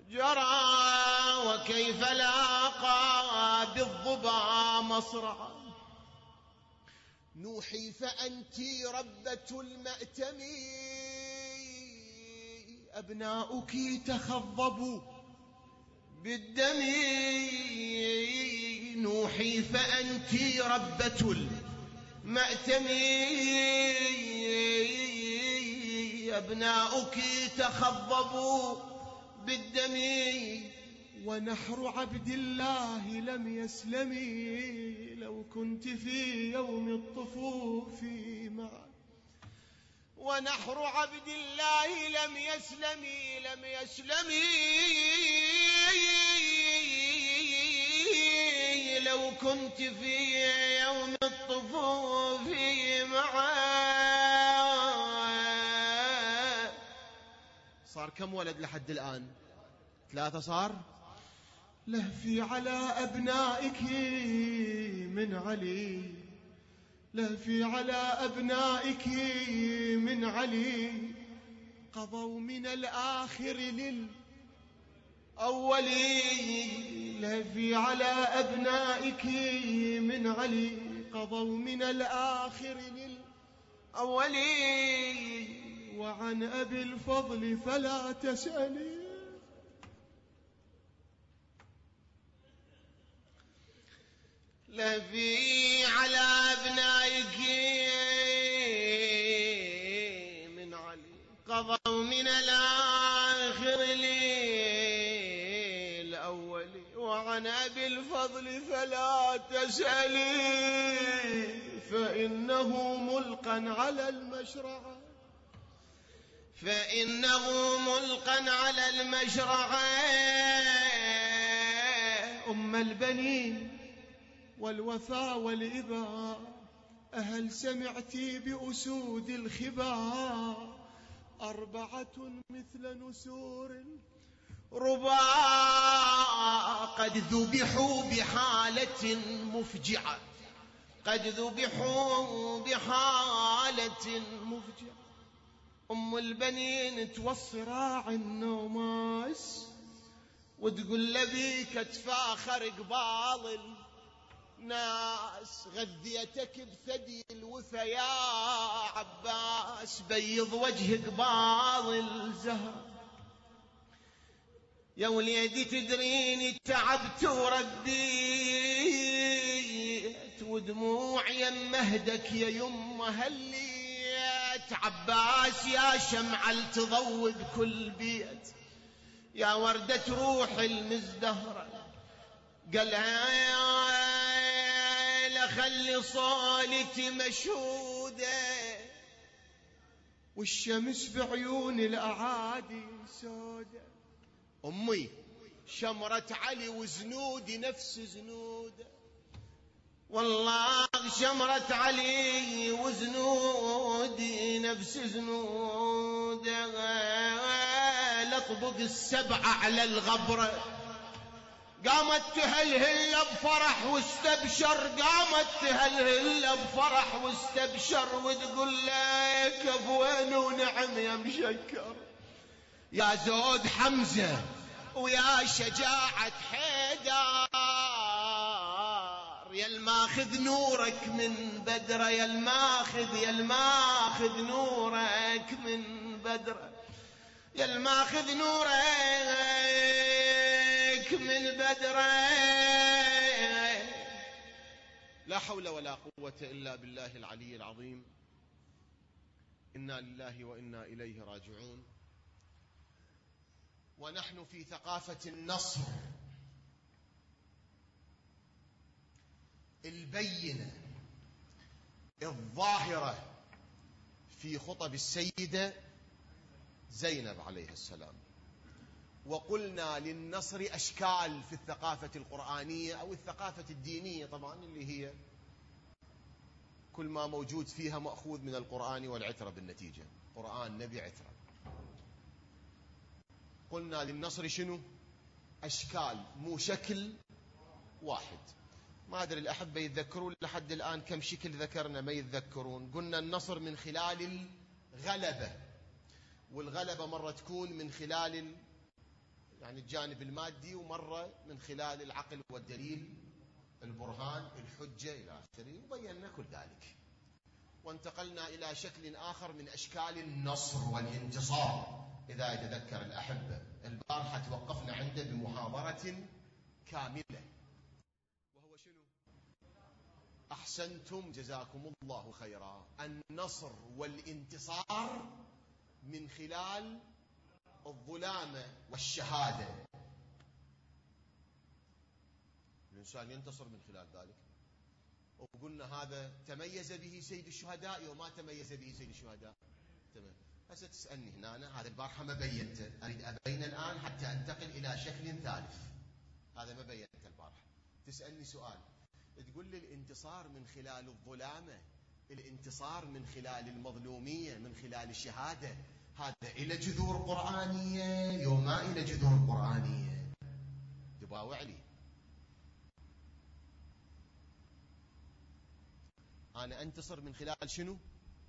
جرى وكيف لاقى بالظبا مصرعا. نوحي فأنت ربة المأتم، أبناؤك تخضبوا بالدم. نوحي فأنت ربة المأتم، أبناؤك تخضبوا بالدم. ونحر عبد الله لم يسلمي، لو كنت في يوم الطفوف معه. ونحر عبد الله لم يسلمي، لم يسلمي، لو كنت في يوم الطفوف معه. صار كم ولد لحد الآن؟ 3 صار. لهفي على أبنائك من علي، لهفي على أبنائك من علي، قضوا من الآخر للأول. لهفي على أبنائك من علي، قضوا من الآخر للأول. وعن أبي الفضل فلا تسألي. لهفي على أبنائك من علي، قضوا من الآخر للأول. وعن أبي الفضل فلا تسألي، فإنه ملقى على المشرعة، فإنه ملقى على المشرعة. أم البنين والوفاء والإباء، أهل سمعتي بأسود الخباء؟ 4 مثل نسور رباء، قد ذبحوا بحالة مفجعة، قد ذبحوا بحالة مفجعة. أم البنين توصي راعي النوماس، وتقول لبيك تفاخر قبال ناس. غذيتك بثدي الوفا يا عباس، بيض وجه قبال الزهر. يا وليدي تدريني تعبت ورديت، ودموع يم مهدك يا يمه هليت. عباس يا شمعة تضوء كل بيت، يا وردة روح المزدهرة. قالها لخلي صالتي مشهودة، والشمس بعيون الأعادي سودة. أمي شمرة علي وزنودي نفس زنوده، والله شمرة علي وزنودي نفس زنوده. لطبق 7 على الغبرة، قامت تهلهل بفرح واستبشر، قامت تهلهل بفرح واستبشر، وتقول لك أفوين ونعم يا مشكر، يا زود حمزة ويا شجاعة حيدر، يا الماخذ نورك من بدر، يا الماخذ نورك من بدر، يا الماخذ نورك من بدر. لا حول ولا قوة إلا بالله العلي العظيم. إنا لله وإنا إليه راجعون. ونحن في ثقافة النصر البينة الظاهرة في خطب السيدة زينب عليه السلام. وقلنا للنصر أشكال في الثقافة القرآنية أو الثقافة الدينية طبعا، اللي هي كل ما موجود فيها مأخوذ من القرآن والعترة بالنتيجة، قرآن نبي عترة. قلنا للنصر شنو؟ أشكال، مو شكل واحد. ما أدري الأحبة يتذكرون لحد الآن كم شكل ذكرنا؟ ما يتذكرون. قلنا النصر من خلال الغلبة، والغلبة مرة تكون من خلال يعني الجانب المادي، ومرة من خلال العقل والدليل، البرهان، الحجة إلى آخره، وبينا كل ذلك. وانتقلنا إلى شكل آخر من أشكال النصر والانتصار إذا يتذكر الأحبة. البارحة توقفنا عنده بمحاضرة كاملة، وهو شنو؟ أحسنتم جزاكم الله خيرا. النصر والانتصار من خلال الظلامة والشهادة. الإنسان ينتصر من خلال ذلك، وقلنا هذا تميز به سيد الشهداء وما تميز به سيد الشهداء. تمام. هسه تسألني هنا، هذا البارحة ما بينته، أريد أبين الآن حتى أنتقل إلى شكل ثالث. هذا ما بينته البارحة. تسألني سؤال، تقول لي الانتصار من خلال الظلامة، الانتصار من خلال المظلومية، من خلال الشهادة، هذا إلى جذور قرآنية يوم ما إلى جذور قرآنية؟ تباوع لي. أنا أنتصر من خلال شنو؟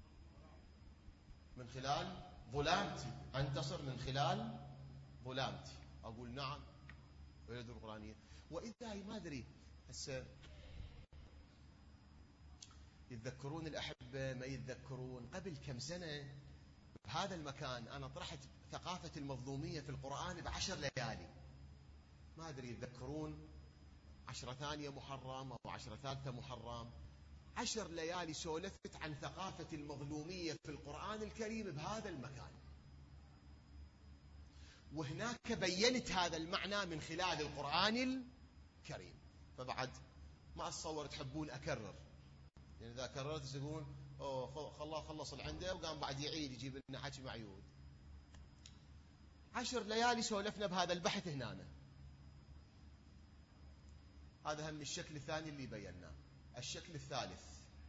من خلال ظلامتي. أنتصر من خلال ظلامتي. أقول نعم إلى جذور قرآنية. وإذا ما أدري هسه يتذكرون الأحبة ما يتذكرون، قبل كم سنة بهذا المكان أنا طرحت ثقافة المظلومية في القرآن ب10 ليالي. ما أدري يتذكرون 10 ثانية محرم أو 10 ثالثة محرم. 10 ليالي سولفت عن ثقافة المظلومية في القرآن الكريم بهذا المكان، وهناك بينت هذا المعنى من خلال القرآن الكريم. فبعد ما أتصور تحبون أكرر، يعني إذا كررت يقولون خلاه خلص العنده وقام بعد يعيد يجيب لنا حكي معيود. 10 ليالي سولفنا بهذا البحث هنا. هذا هم الشكل الثاني اللي بيناه. الشكل الثالث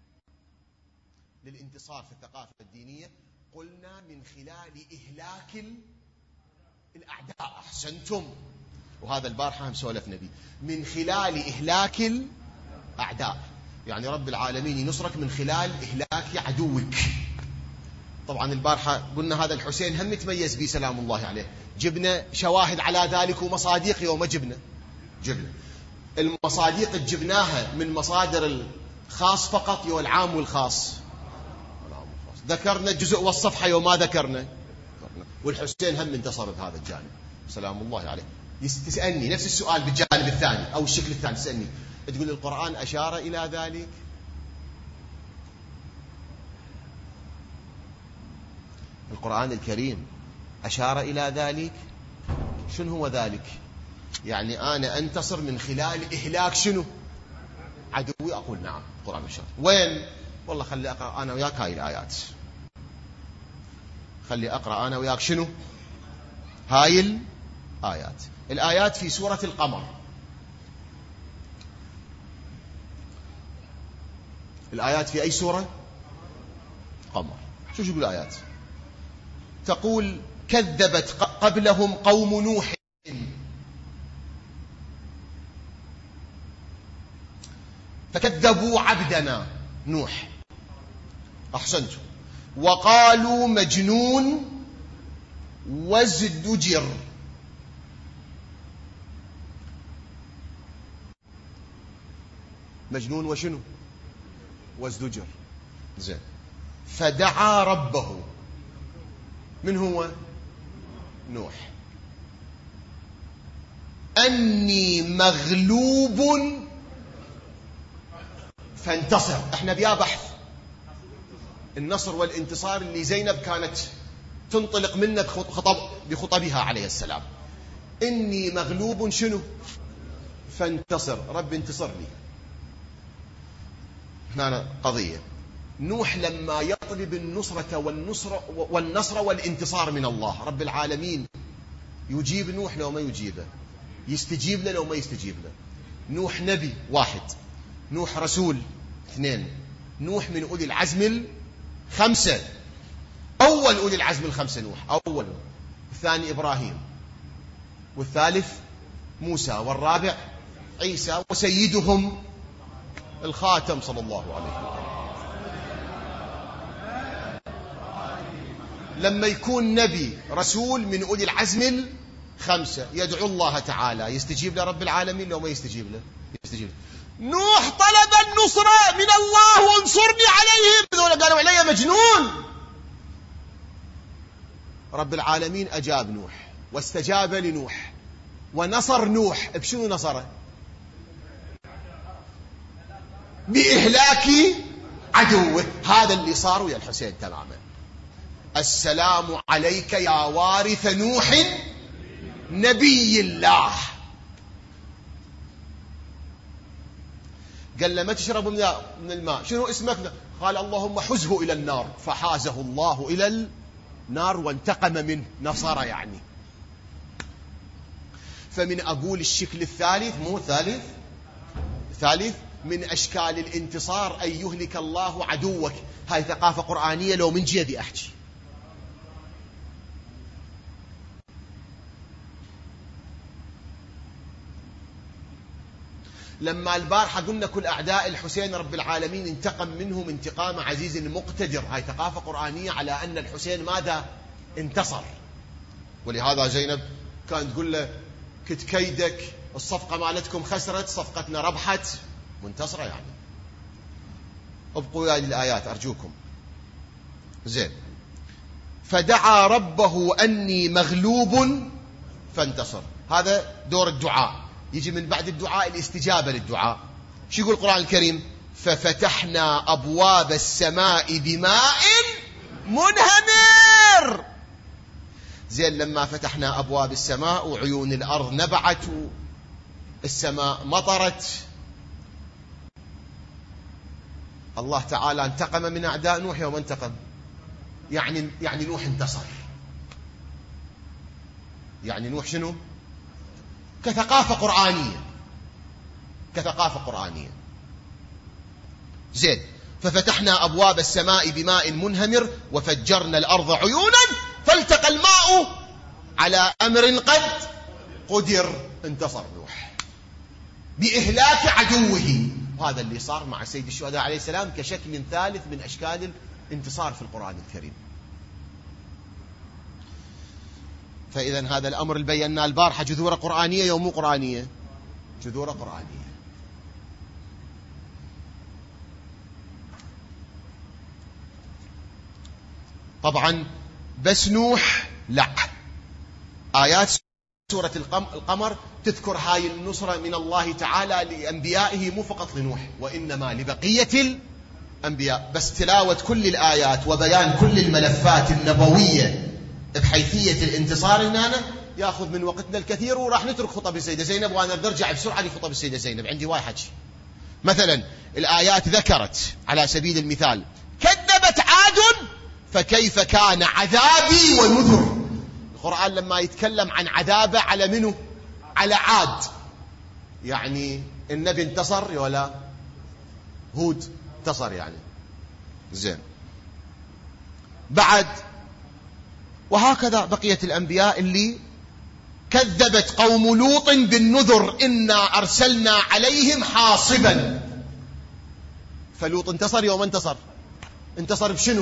للانتصار في الثقافة الدينية، قلنا من خلال إهلاك الأعداء. أحسنتم. وهذا البارحة هم سولفنا به، من خلال إهلاك الأعداء، يعني رب العالمين ينصرك من خلال إهلاك عدوك. طبعا البارحة قلنا هذا الحسين هم يتميز به سلام الله عليه، جبنا شواهد على ذلك ومصاديق. يوم جبنا المصاديق جبناها من مصادر الخاص فقط، يوم العام والخاص. ذكرنا الجزء والصفحة يوم ما ذكرنا. والحسين هم انتصر بهذا الجانب سلام الله عليه. تسألني نفس السؤال بالجانب الثاني أو الشكل الثاني، تسألني تقول القرآن أشار إلى ذلك. القرآن الكريم أشار إلى ذلك. شنو هو ذلك؟ يعني أنا أنتصر من خلال إهلاك شنو؟ عدوي. أقول نعم القرآن أشار. وين؟ والله خلي أقرأ أنا وياك هاي الآيات. خلي أقرأ أنا وياك شنو؟ هاي الآيات. الآيات في سورة القمر. الآيات في أي سورة؟ قمر. شو يقول الآيات؟ تقول كذبت قبلهم قوم نوح فكذبوا عبدنا نوح. أحسنتم. وقالوا مجنون وازدجر. مجنون وشنو؟ وازدجر. زين. فدعا ربه. من هو؟ نوح. أني مغلوب فانتصر. احنا بيا بحث النصر والانتصار اللي زينب كانت تنطلق منه بخطبها عليه السلام. إني مغلوب شنو؟ فانتصر. رب انتصر لي. هنا قضية. نوح لما يطلب النصرة والنصر والانتصار من الله رب العالمين، يجيب نوح لو ما يجيبه، يستجيب له لو ما يستجيب له. نوح نبي 1، نوح رسول 2، نوح من أولي العزم 5. أول أولي العزم 5 نوح أول، الثاني إبراهيم، والثالث موسى، والرابع عيسى، وسيدهم الخاتم صلى الله عليه وسلم. لما يكون نبي رسول من أولي العزم 5 يدعو الله تعالى، يستجيب له رب العالمين لو ما يستجيب له؟ يستجيب له. نوح طلب النصرة من الله وانصرني عليهم، ذولا قالوا علي مجنون. رب العالمين أجاب نوح واستجاب لنوح ونصر نوح. بشنو نصره؟ بإهلاك عدوه. هذا اللي صار ويا الحسين تماما. السلام عليك يا وارث نوح نبي الله. قال له ما تشرب من الماء، شنو اسمك؟ قال اللهم حزه إلى النار، فحازه الله إلى النار وانتقم منه، نصر يعني. فمن أقول الشكل الثالث، مو ثالث من أشكال الانتصار أن يهلك الله عدوك. هاي ثقافة قرآنية لو من جيدي أحكي. لما البارحة قلنا كل أعداء الحسين رب العالمين انتقم منهم انتقام عزيز مقتدر، هاي ثقافة قرآنية على أن الحسين ماذا؟ انتصر. ولهذا زينب كانت تقول له كت كيدك، الصفقة مالتكم خسرت، صفقتنا ربحت، منتصرة يعني. ابقوا هذه الآيات أرجوكم. زين. فدعا ربه أني مغلوب فانتصر. هذا دور الدعاء، يجي من بعد الدعاء الاستجابة للدعاء. شو يقول القرآن الكريم؟ ففتحنا أبواب السماء بماء منهمر. زين، لما فتحنا أبواب السماء وعيون الأرض نبعت والسماء مطرت، الله تعالى انتقم من أعداء نوح يوم انتقم. يعني نوح انتصر. يعني نوح شنو؟ كثقافة قرآنية. زين. ففتحنا أبواب السماء بماء منهمر وفجرنا الأرض عيونا فالتقى الماء على أمر قد قدر. انتصر نوح بإهلاك عدوه. وهذا اللي صار مع سيد الشهداء عليه السلام كشكل ثالث من أشكال الانتصار في القرآن الكريم. فإذا هذا الأمر اللي بيناه البارحة جذورة قرآنية يوم مو قرآنية؟ جذورة قرآنية. طبعا بس نوح لا، آيات سورة القمر تذكر هاي النصرة من الله تعالى لأنبيائه، مو فقط لنوح وإنما لبقية الأنبياء. بس تلاوة كل الآيات وبيان كل الملفات النبوية بحيثية الانتصار هنا يأخذ من وقتنا الكثير، وراح نترك خطب السيدة زينب، وأنا برجع بسرعة لخطب السيدة زينب، عندي وايد حكي. مثلا الآيات ذكرت على سبيل المثال كذبت عاد فكيف كان عذابي ونذر. القرآن لما يتكلم عن عذابه على منه؟ على عاد. يعني النبي انتصر ولا هود انتصر يعني. زين. بعد وهكذا بقية الأنبياء اللي كذبت قوم لوط بالنذر إنا أرسلنا عليهم حاصبا. فلوط انتصر يوم انتصر بشنو؟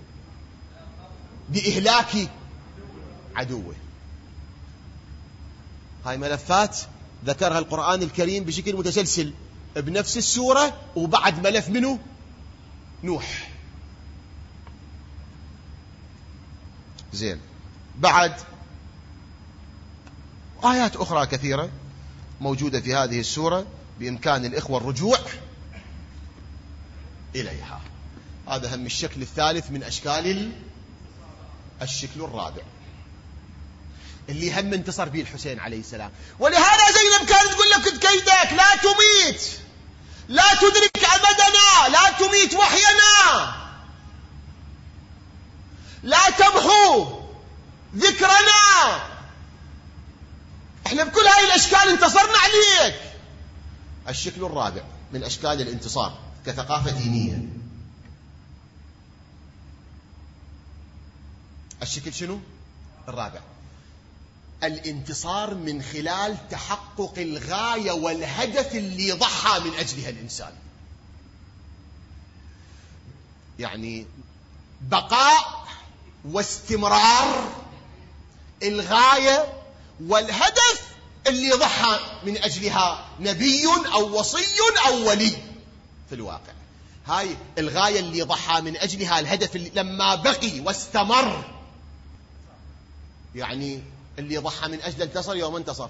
بإهلاك عدوه. هاي ملفات ذكرها القرآن الكريم بشكل متسلسل بنفس السورة، وبعد ملف منه نوح. زين. بعد آيات أخرى كثيرة موجودة في هذه السورة بإمكان الإخوة الرجوع إليها. هذا هم الشكل الثالث من أشكال الشكل الرابع اللي هم انتصر به الحسين عليه السلام. ولهذا زينب كانت تقول لك كيدك لا تميت، لا تدرك أبدنا، لا تميت وحينا، لا تمحو ذكرنا. احنا بكل هاي الأشكال انتصرنا عليك. الشكل الرابع من أشكال الانتصار كثقافة دينية. الشكل شنو؟ الرابع الانتصار من خلال تحقق الغاية والهدف اللي ضحى من أجلها الإنسان. يعني بقاء واستمرار الغاية والهدف اللي ضحى من أجلها نبي أو وصي أو ولي. في الواقع هاي الغاية اللي ضحى من أجلها، الهدف اللي لما بقي واستمر، يعني اللي ضحى من أجله انتصر. يوم انتصر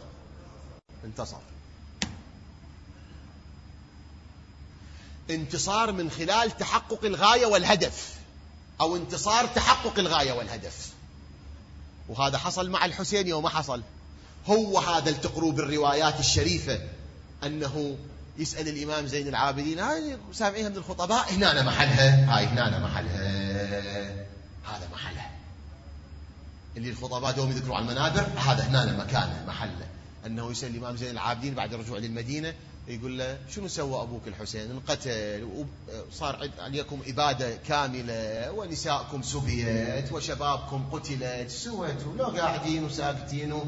انتصار من خلال تحقق الغاية والهدف، أو انتصار تحقق الغاية والهدف. وهذا حصل مع الحسين يوم ما حصل. هو هذا التقروا بالروايات الشريفة أنه يسأل الإمام زين العابدين، هاي سامعيها من الخطباء، هنا محلها، هاي هنا محلها، هذا محلها اللي الخطباء دوم يذكروا على المنابر، هذا هنا مكانه محله. أنه يسأل الإمام زين العابدين بعد الرجوع للمدينة، يقول له شنو سوى أبوك الحسين؟ انقتل وصار عليكم إبادة كاملة ونساءكم سبيت وشبابكم قتلت، سويتوا لو قاعدين وساكتين.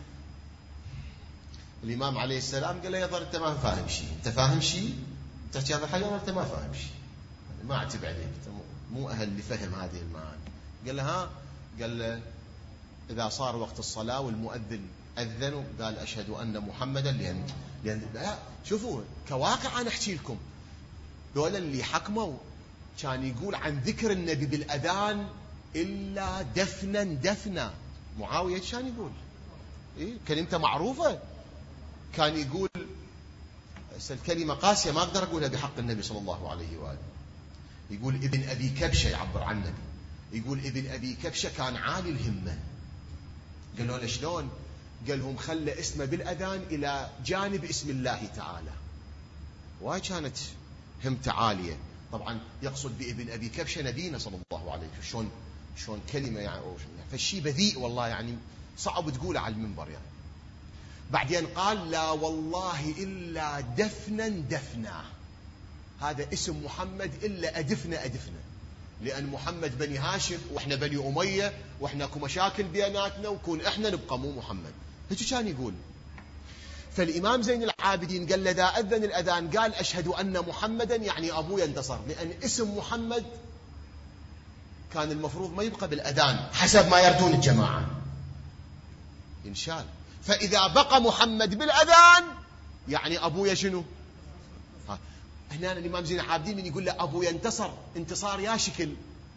الإمام عليه السلام قال له يظهر أنت ما فاهم شيء، أنت فاهم شيء؟ أنت تحكي هذا الحجر أنت ما فاهم شيء، ما أعتب عليك، أنت مو أهل لفهم هذه المعاني. قال له ها؟ قال له إذا صار وقت الصلاة والمؤذن أذن وقال أشهد أن محمدا، لأن لا شوفوا كواقع أنا أحكي لكم، دول اللي حكموا كان يقول عن ذكر النبي بالأذان إلا دفنا. معاوية كان يقول كلمته معروفة، كان يقول الكلمة قاسية ما أقدر أقولها بحق النبي صلى الله عليه وآله. يقول ابن أبي كبشة، يعبر عن النبي، يقول ابن أبي كبشة كان عالي الهمة. قالوا له شلون؟ قال لهم خلى اسمه بالأذان إلى جانب اسم الله تعالى، وهي كانت همته عالية. طبعا يقصد بابن أبي كبشة نبينا صلى الله عليه وسلم. شلون كلمة يعني فالشي بذيء والله، يعني صعب تقوله على المنبر يعني. بعدين قال لا والله إلا دفنا، هذا اسم محمد إلا أدفنا، لأن محمد بني هاشم وإحنا بني أمية وإحنا اكو مشاكل بيناتنا، وكون إحنا نبقى مو محمد. هيك كان يقول. فالإمام زين العابدين قال له إذا أذن الأذان قال أشهد أن محمدا، يعني أبويا انتصر، لأن اسم محمد كان المفروض ما يبقى بالأذان حسب ما يردون الجماعة، إنشال. فإذا بقى محمد بالأذان يعني أبويا شنو؟ هنا الإمام زين العابدين من يقول له أبويا انتصر، انتصار يا شكل.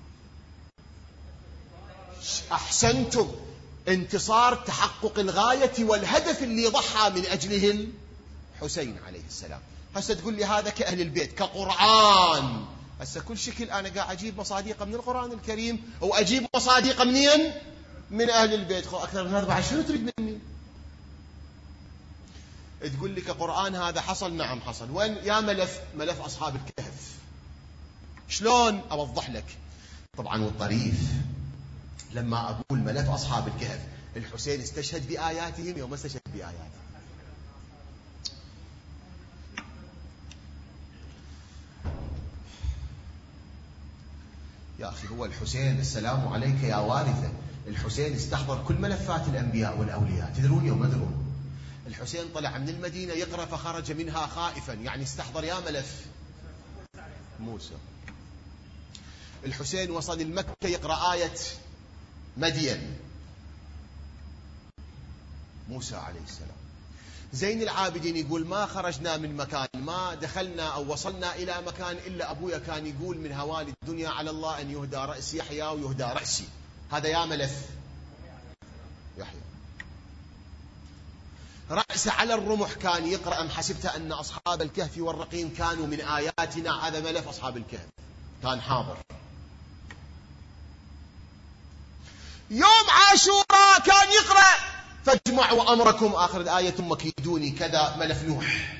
أحسنتم، انتصار تحقق الغاية والهدف اللي ضحى من أجله الحسين عليه السلام. هسه تقول لي هذا كأهل البيت كقرآن، هسه كل شكل أنا قاعد أجيب مصاديق من القرآن الكريم وأجيب مصاديق منين؟ من أهل البيت. أكثر من هذا بعد شنو تريد مني؟ تقول لك قرآن هذا حصل، نعم حصل. وين يا ملف أصحاب الكهف؟ شلون أوضح لك؟ طبعا والطريف لما أقول ملف أصحاب الكهف، الحسين استشهد بآياتهم يوم استشهد بآياتهم. يا أخي هو الحسين السلام عليك يا وارثة، الحسين استحضر كل ملفات الأنبياء والأولياء، تدرون يوم أدرون. الحسين طلع من المدينة يقرأ فخرج منها خائفا، يعني استحضر يا ملف موسى. الحسين وصل المكة يقرأ آية مدين موسى عليه السلام. زين العابدين يقول ما خرجنا من مكان، ما دخلنا أو وصلنا إلى مكان إلا أبويا كان يقول من هوال الدنيا على الله أن يهدى رأس يحيى ويهدى رأسي. هذا يا ملف يحيى. رأس على الرمح كان يقرأ أم حسبت أن أصحاب الكهف والرقيم كانوا من آياتنا، هذا ملف أصحاب الكهف كان حاضر. يوم عاشوراء كان يقرأ فاجمعوا أمركم آخر الآية ثم كيدوني كذا، ملف نوح.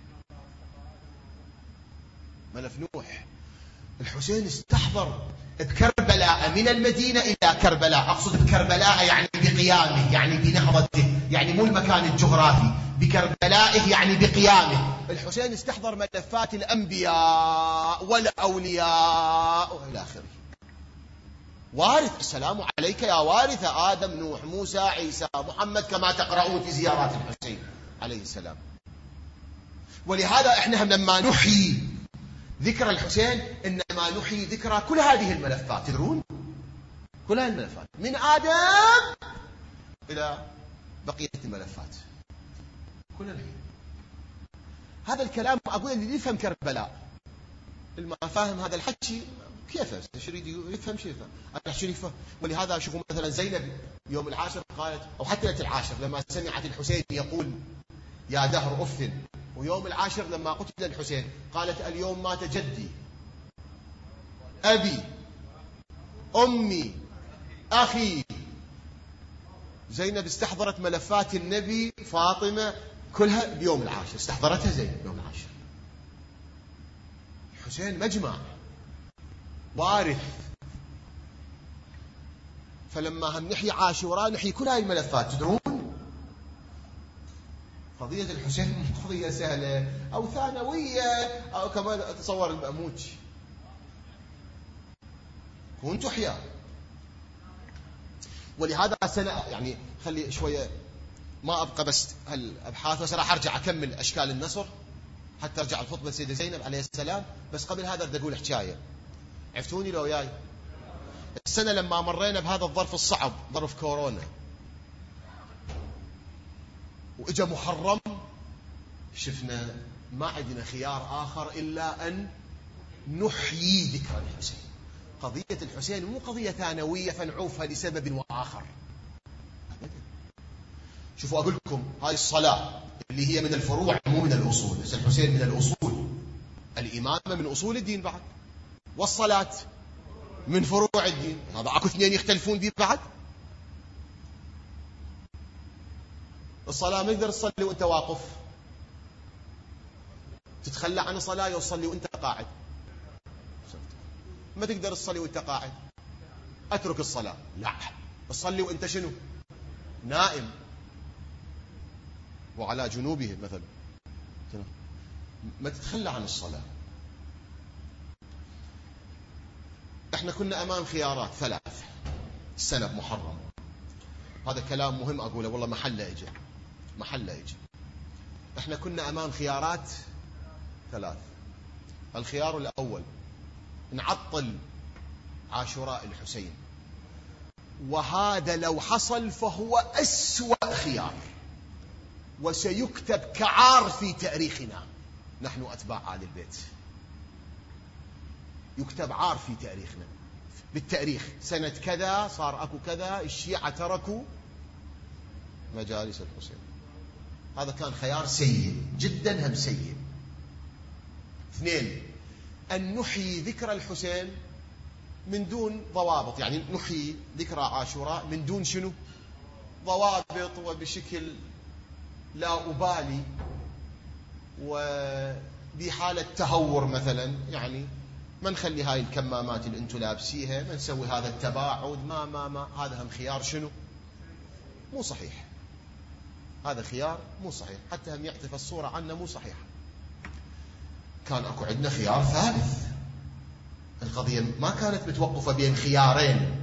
ملف نوح. الحسين استحضر بكربلاء من المدينة إلى كربلاء، أقصد بكربلاء يعني بقيامه، يعني بنهضته، يعني مو المكان الجغرافي، بكربلائه يعني بقيامه. الحسين استحضر ملفات الأنبياء والأولياء وإلى آخره. وارث، السلام عليك يا وارث آدم نوح موسى عيسى محمد، كما تقرؤون في زيارات الحسين عليه السلام. ولهذا احنا لما نحيي ذكر الحسين إنما نحيي ذكرى كل هذه الملفات، تدرون؟ كل هذه الملفات من آدم إلى بقية الملفات كلها نحيي. هذا الكلام أقول اللي يفهم كربلاء، اللي ما فاهم هذا الحكي كيف يريد يفهم شيء يفهم. أنا شريفة. ولهذا شوفوا مثلا زينب يوم العاشر قالت، أو حتى ليلة العاشر لما سمعت الحسين يقول يا دهر أف، ويوم العاشر لما قتل الحسين قالت اليوم مات جدي أبي أمي أخي. زينب استحضرت ملفات النبي فاطمة كلها بيوم العاشر، استحضرتها زينب بيوم العاشر. الحسين مجمع وارث. فلما هم نحيي عاشوراء نحيي كل هاي الملفات. تدرون قضية الحسين مو قضية سهلة أو ثانوية أو كما تصور المأموج. كون تحيا. ولهذا سنة يعني خلي شوية ما أبقى بس هالأبحاث، بس راح أرجع أكمل أشكال النصر حتى أرجع الخطبة السيدة زينب عليه السلام. بس قبل هذا بدي أقول حكاية. عفتوني لو ياي السنة لما مرينا بهذا الظرف الصعب، ظرف كورونا، وإجا محرم، شفنا ما عندنا خيار آخر إلا أن نحيي ذكر الحسين. قضية الحسين مو قضية ثانوية فنعوفها لسبب وآخر أبدا. شوفوا أقول لكم، هاي الصلاة اللي هي من الفروع مو من الأصول، بس الحسين من الأصول. الإمامة من أصول الدين بعد، والصلاة من فروع الدين. هذا اكو اثنين يختلفون به بعد. الصلاة ما تقدر تصلي وانت واقف، تتخلى عن الصلاة وتصلي وانت قاعد. ما تقدر تصلي وانت قاعد، اترك الصلاة. لا، تصلي وانت شنو؟ نائم وعلى جنوبه مثلا. ما تتخلى عن الصلاة. احنا كنا امام خيارات ثلاث السنة بمحرم. هذا كلام مهم اقوله، والله محله اجى محله اجى. احنا كنا امام خيارات ثلاث. الخيار الاول نعطل عاشوراء الحسين، وهذا لو حصل فهو أسوأ خيار، وسيكتب كعار في تاريخنا نحن أتباع آل البيت. يكتب عار في تاريخنا، بالتاريخ سنة كذا صار أكو كذا، الشيعة تركوا مجالس الحسين. هذا كان خيار سيء جدا، هم سيء. اثنين، أن نحيي ذكر الحسين من دون ضوابط، يعني نحيي ذكرى عاشوراء من دون شنو؟ ضوابط، وبشكل لا أبالي، وبحالة تهور مثلا. يعني ما نخلي هاي الكمامات اللي انتم لابسيها، ما نسوي هذا التباعد، ما هذا هم خيار شنو؟ مو صحيح. هذا خيار مو صحيح، حتى هم يعطف الصورة عنه مو صحيحة. كان اكو عندنا خيار ثالث. القضية ما كانت متوقفة بين خيارين،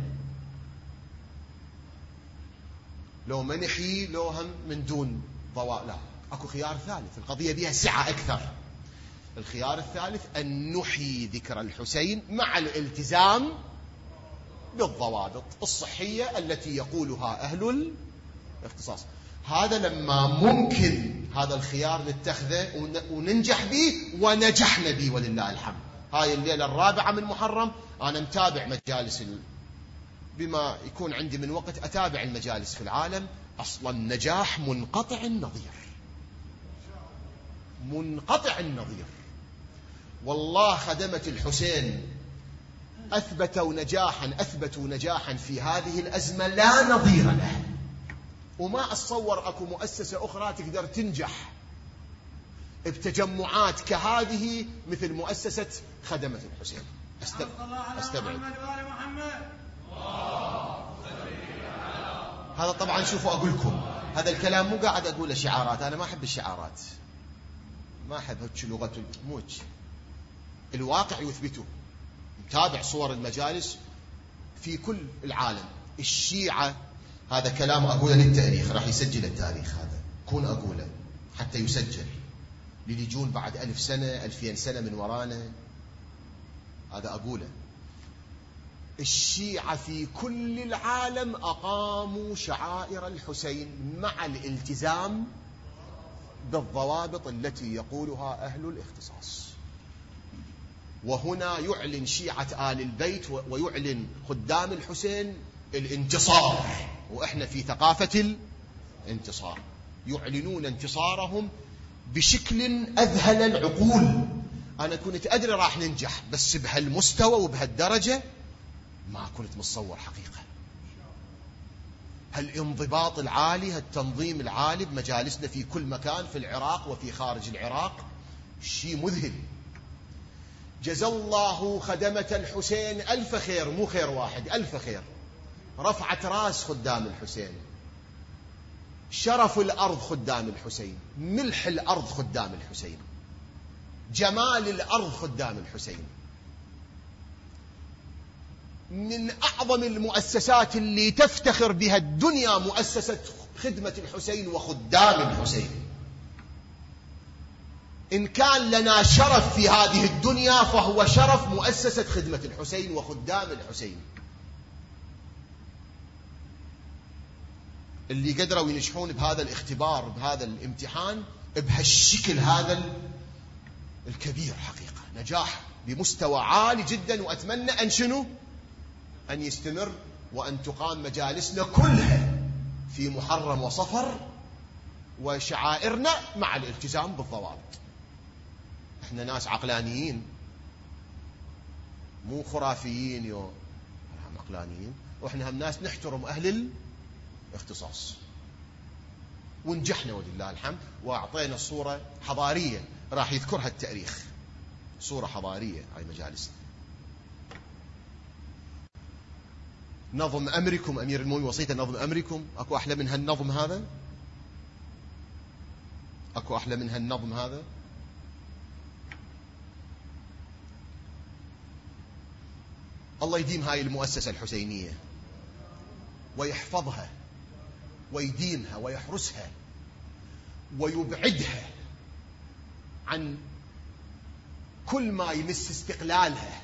لو ما نحيي لو هم من دون ضوابط، لا، اكو خيار ثالث. القضية بها سعة أكثر. الخيار الثالث أن نحيي ذكر الحسين مع الالتزام بالضوابط الصحية التي يقولها أهل الاختصاص. هذا لما ممكن هذا الخيار نتخذه وننجح به، ونجحنا به ولله الحمد. هاي الليلة الرابعة من محرم أنا متابع مجالس بما يكون عندي من وقت أتابع المجالس في العالم. أصلا نجاح منقطع النظير، منقطع النظير. والله خدمة الحسين أثبتوا نجاحا في هذه الأزمة لا نظير له. وما أتصور أكو مؤسسة أخرى تقدر تنجح بتجمعات كهذه مثل مؤسسة خدمة الحسين. أستبعد. هذا طبعا شوفوا أقول لكم، هذا الكلام مو قاعد أقوله شعارات. أنا ما أحب الشعارات، ما أحب هيك لغة الموج. الواقع يثبته. متابع صور المجالس في كل العالم. الشيعة، هذا كلام أقوله للتاريخ، راح يسجل التاريخ، هذا كون أقوله حتى يسجل اللي يجون بعد 1000 سنة 2000 سنة من ورانا. هذا أقوله. الشيعة في كل العالم أقاموا شعائر الحسين مع الالتزام بالضوابط التي يقولها أهل الاختصاص. وهنا يعلن شيعة آل البيت ويعلن خدام الحسين الانتصار، وإحنا في ثقافة الانتصار، يعلنون انتصارهم بشكل أذهل العقول. أنا كنت أدري راح ننجح، بس بهالمستوى وبهالدرجة ما كنت متصور حقيقة. هالانضباط العالي، هالتنظيم العالي بمجالسنا في كل مكان في العراق وفي خارج العراق، شيء مذهل. جزا الله خدمة الحسين ألف خير، مو خير واحد، ألف خير. رفعت راس خدام الحسين، شرف الأرض خدام الحسين، ملح الأرض خدام الحسين، جمال الأرض خدام الحسين. من أعظم المؤسسات اللي تفتخر بها الدنيا مؤسسة خدمة الحسين وخدام الحسين. إن كان لنا شرف في هذه الدنيا فهو شرف مؤسسة خدمة الحسين وخدام الحسين، اللي قدروا ينجحون بهذا الاختبار، بهذا الامتحان، بهالشكل هذا الكبير. حقيقة نجاح بمستوى عالي جدا. وأتمنى أن شنو؟ أن يستمر، وأن تقام مجالسنا كلها في محرم وصفر، وشعائرنا مع الالتزام بالضوابط. احنا ناس عقلانيين، مو خرافيين، عقلانيين، واحنا هم ناس نحترم أهل الاختصاص. ونجحنا ولله الحمد، وأعطينا صورة حضارية راح يذكرها التاريخ، صورة حضارية هاي مجالسنا. نظم أمركم، أمير المؤمنين وصيته نظم أمركم، أكو أحلى من هالنظم هذا؟ أكو أحلى من هالنظم هذا؟ الله يديم هاي المؤسسة الحسينية ويحفظها ويديمها ويحرسها ويبعدها عن كل ما يمس استقلالها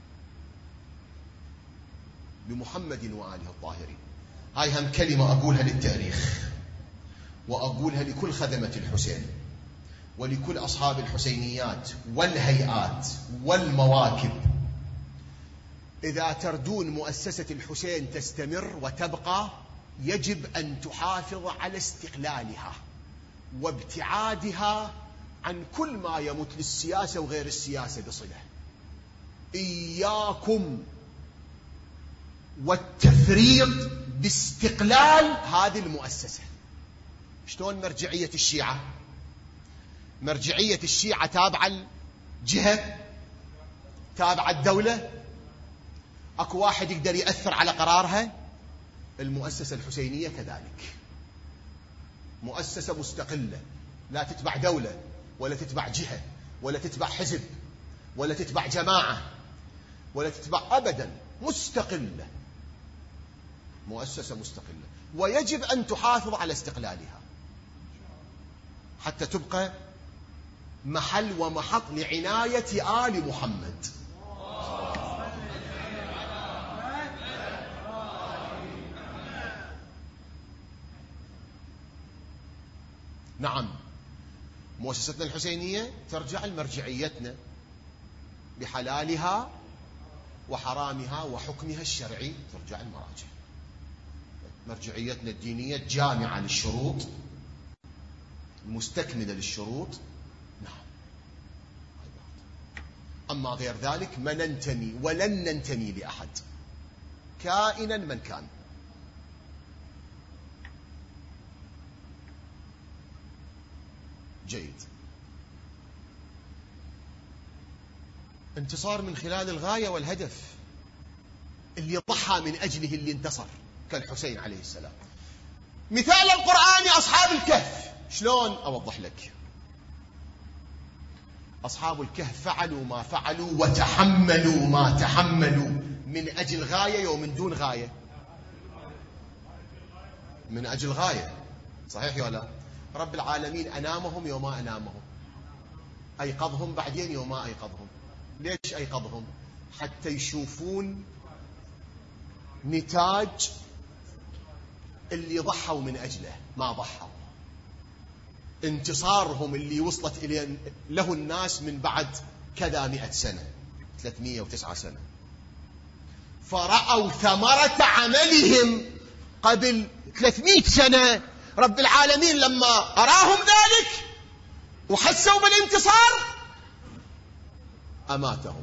بمحمد وآله الطاهرين. هاي هم كلمة أقولها للتاريخ، وأقولها لكل خدمة الحسين، ولكل أصحاب الحسينيات والهيئات والمواكب. إذا تردون مؤسسة الحسين تستمر وتبقى، يجب أن تحافظ على استقلالها وابتعادها عن كل ما يمت للسياسة وغير السياسة بصلة. إياكم والتفريط باستقلال هذه المؤسسة. شلون مرجعية الشيعة؟ مرجعية الشيعة تابعة الجهة، تابعة الدولة، أكو واحد يقدر يأثر على قرارها. المؤسسة الحسينية كذلك، مؤسسة مستقلة، لا تتبع دولة ولا تتبع جهة ولا تتبع حزب ولا تتبع جماعة ولا تتبع أبدا، مستقلة، مؤسسة مستقلة، ويجب أن تحافظ على استقلالها حتى تبقى محل ومحط لعناية آل محمد. نعم، مؤسستنا الحسينية ترجع لمرجعيتنا بحلالها وحرامها وحكمها الشرعي، ترجع المراجع. مرجعيتنا الدينية جامعة للشروط، مستكملة للشروط. نعم. أما غير ذلك ما ننتمي ولن ننتمي لأحد كائنا من كان. جيد. انتصار من خلال الغاية والهدف اللي ضحى من أجله اللي انتصر، كالحسين عليه السلام. مثال القرآن أصحاب الكهف. شلون أوضح لك؟ أصحاب الكهف فعلوا ما فعلوا وتحملوا ما تحملوا من أجل غاية ومن دون غاية. من أجل غاية، صحيح ولا لا؟ رب العالمين أنامهم يوم ما أنامهم، أيقظهم بعدين يوم ما أيقظهم. ليش أيقظهم؟ حتى يشوفون نتاج اللي ضحوا من أجله، ما ضحوا، انتصارهم اللي وصلت إليه له الناس من بعد كذا 100 سنة، 309 سنة، فرأوا ثمرة عملهم قبل 300 سنة. رب العالمين لما أراهم ذلك وحسوا بالانتصار أماتهم.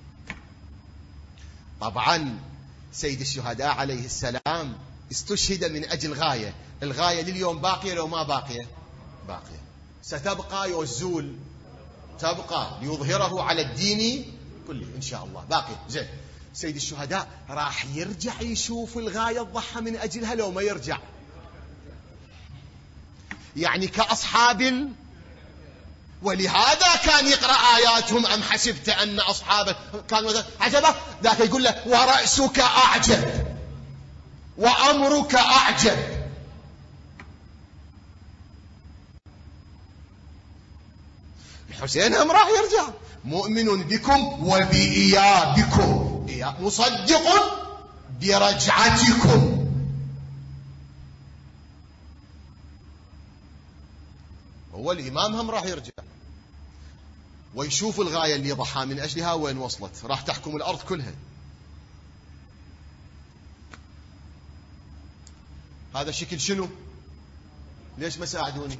طبعا سيد الشهداء عليه السلام استشهد من أجل غاية، الغاية لليوم باقية لو ما باقية؟ باقية، ستبقى يوزول، تبقى ليظهره على الدين كله إن شاء الله، باقية. زين، سيد الشهداء راح يرجع يشوف الغاية الضحى من أجلها لو ما يرجع؟ يعني كأصحاب ولهذا كان يقرأ آياتهم أم حسبت أن أصحابك كانوا عجبا، ذاك يقول له ورأسك أعجب وأمرك أعجب. الحسين هم راح يرجع مؤمن بكم وبإيابكم، مصدق برجعتكم. هو الإمام هم راح يرجع ويشوف الغاية اللي ضحى من أجلها وين وصلت، راح تحكم الأرض كلها. هذا الشكل شنو؟ ليش ما ساعدوني؟